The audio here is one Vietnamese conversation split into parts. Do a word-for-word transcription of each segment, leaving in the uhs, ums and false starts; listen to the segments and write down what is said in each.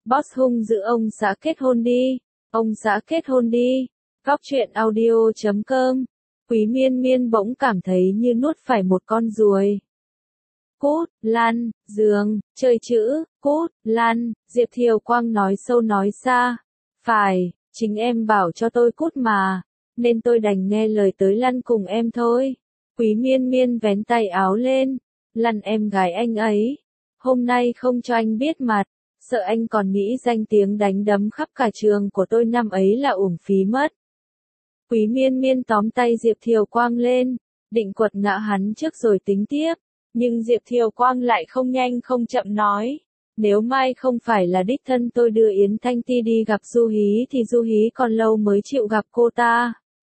Boss hung dữ ông xã kết hôn đi. Ông xã kết hôn đi. Góc truyện audio chấm com. Quý Miên Miên bỗng cảm thấy như nuốt phải một con ruồi. Cút, lăn, giường, chơi chữ, cút, lăn, Diệp Thiều Quang nói sâu nói xa. Phải, chính em bảo cho tôi cút mà, nên tôi đành nghe lời tới lăn cùng em thôi. Quý Miên Miên vén tay áo lên, lăn em gái anh ấy. Hôm nay không cho anh biết mặt, sợ anh còn nghĩ danh tiếng đánh đấm khắp cả trường của tôi năm ấy là uổng phí mất. Quý Miên Miên tóm tay Diệp Thiều Quang lên, định quật ngã hắn trước rồi tính tiếp, nhưng Diệp Thiều Quang lại không nhanh không chậm nói, nếu mai không phải là đích thân tôi đưa Yến Thanh Ti đi gặp Du Hí thì Du Hí còn lâu mới chịu gặp cô ta.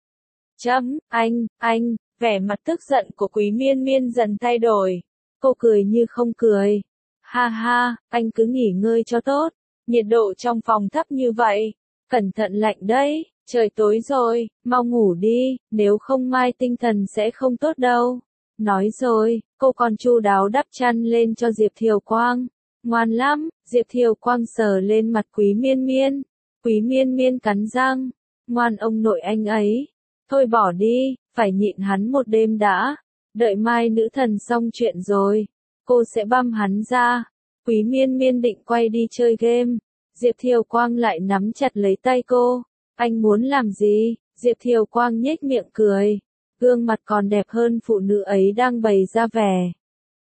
Chấm, anh, anh, vẻ mặt tức giận của Quý Miên Miên dần thay đổi, cô cười như không cười. Ha ha, anh cứ nghỉ ngơi cho tốt, nhiệt độ trong phòng thấp như vậy, cẩn thận lạnh đấy, trời tối rồi, mau ngủ đi, nếu không mai tinh thần sẽ không tốt đâu. Nói rồi, cô còn chu đáo đắp chăn lên cho Diệp Thiều Quang. Ngoan lắm, Diệp Thiều Quang sờ lên mặt Quý Miên Miên. Quý Miên Miên cắn răng, ngoan ông nội anh ấy. Thôi bỏ đi, phải nhịn hắn một đêm đã. Đợi mai nữ thần xong chuyện rồi, cô sẽ băm hắn ra. Quý Miên Miên định quay đi chơi game. Diệp Thiều Quang lại nắm chặt lấy tay cô. Anh muốn làm gì? Diệp Thiều Quang nhếch miệng cười. Gương mặt còn đẹp hơn phụ nữ ấy đang bày ra vẻ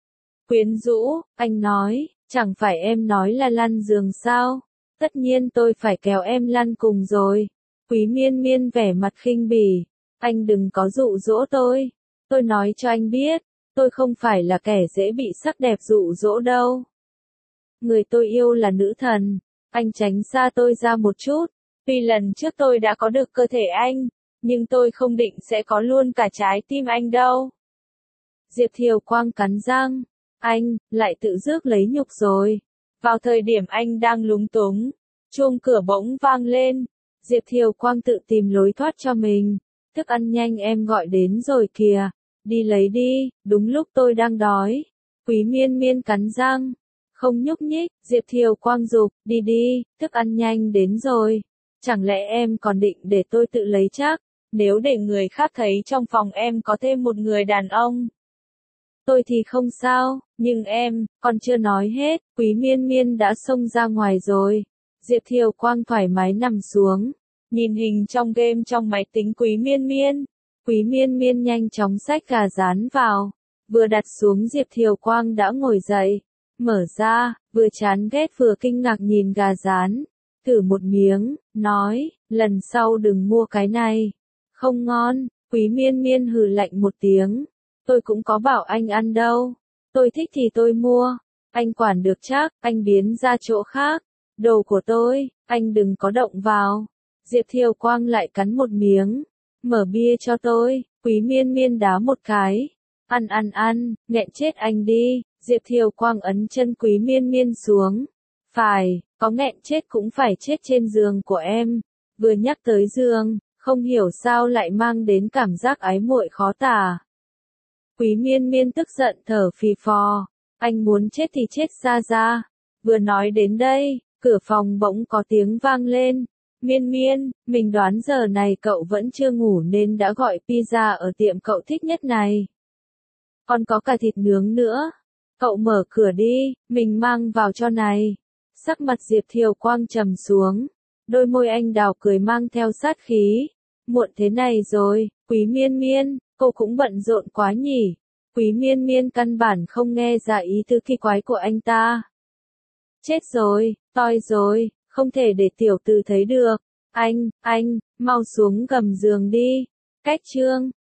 quyến rũ. Anh nói, chẳng phải em nói là lăn giường sao? Tất nhiên tôi phải kéo em lăn cùng rồi. Quý Miên Miên vẻ mặt khinh bỉ. Anh đừng có dụ dỗ tôi. Tôi nói cho anh biết, tôi không phải là kẻ dễ bị sắc đẹp dụ dỗ đâu. Người tôi yêu là nữ thần. Anh tránh xa tôi ra một chút. Tuy lần trước tôi đã có được cơ thể anh, nhưng tôi không định sẽ có luôn cả trái tim anh đâu. Diệp Thiều Quang cắn răng. Anh, lại tự rước lấy nhục rồi. Vào thời điểm anh đang lúng túng, chuông cửa bỗng vang lên. Diệp Thiều Quang tự tìm lối thoát cho mình. Thức ăn nhanh em gọi đến rồi kìa. Đi lấy đi, đúng lúc tôi đang đói. Quý Miên Miên cắn răng. Không nhúc nhích, Diệp Thiều Quang giục, đi đi, thức ăn nhanh đến rồi. Chẳng lẽ em còn định để tôi tự lấy chắc? Nếu để người khác thấy trong phòng em có thêm một người đàn ông, tôi thì không sao, nhưng em, còn chưa nói hết, Quý Miên Miên đã xông ra ngoài rồi. Diệp Thiều Quang thoải mái nằm xuống, nhìn hình trong game trong máy tính Quý Miên Miên. Quý Miên Miên nhanh chóng xách gà rán vào, vừa đặt xuống Diệp Thiều Quang đã ngồi dậy, mở ra, vừa chán ghét vừa kinh ngạc nhìn gà rán, thử một miếng, nói, lần sau đừng mua cái này, không ngon. Quý Miên Miên hừ lạnh một tiếng. Tôi cũng có bảo anh ăn đâu. Tôi thích thì tôi mua. Anh quản được chắc, anh biến ra chỗ khác. Đồ của tôi, anh đừng có động vào. Diệp Thiều Quang lại cắn một miếng. Mở bia cho tôi. Quý Miên Miên đá một cái. Ăn ăn ăn, nghẹn chết anh đi. Diệp Thiều Quang ấn chân Quý Miên Miên xuống. Phải, có nghẹn chết cũng phải chết trên giường của em. Vừa nhắc tới giường, không hiểu sao lại mang đến cảm giác ái muội khó tả. Quý Miên Miên tức giận thở phì phò. Anh muốn chết thì chết xa ra. Vừa nói đến đây, cửa phòng bỗng có tiếng vang lên. Miên Miên, mình đoán giờ này cậu vẫn chưa ngủ nên đã gọi pizza ở tiệm cậu thích nhất này. Còn có cả thịt nướng nữa. Cậu mở cửa đi, mình mang vào cho này. Sắc mặt Diệp Thiều Quang trầm xuống. Đôi môi anh đào cười mang theo sát khí. Muộn thế này rồi, Quý Miên Miên, cô cũng bận rộn quá nhỉ. Quý Miên Miên căn bản không nghe ra ý tứ kỳ quái của anh ta. Chết rồi, toi rồi, không thể để tiểu tử thấy được. Anh, anh, mau xuống gầm giường đi. Cách chương.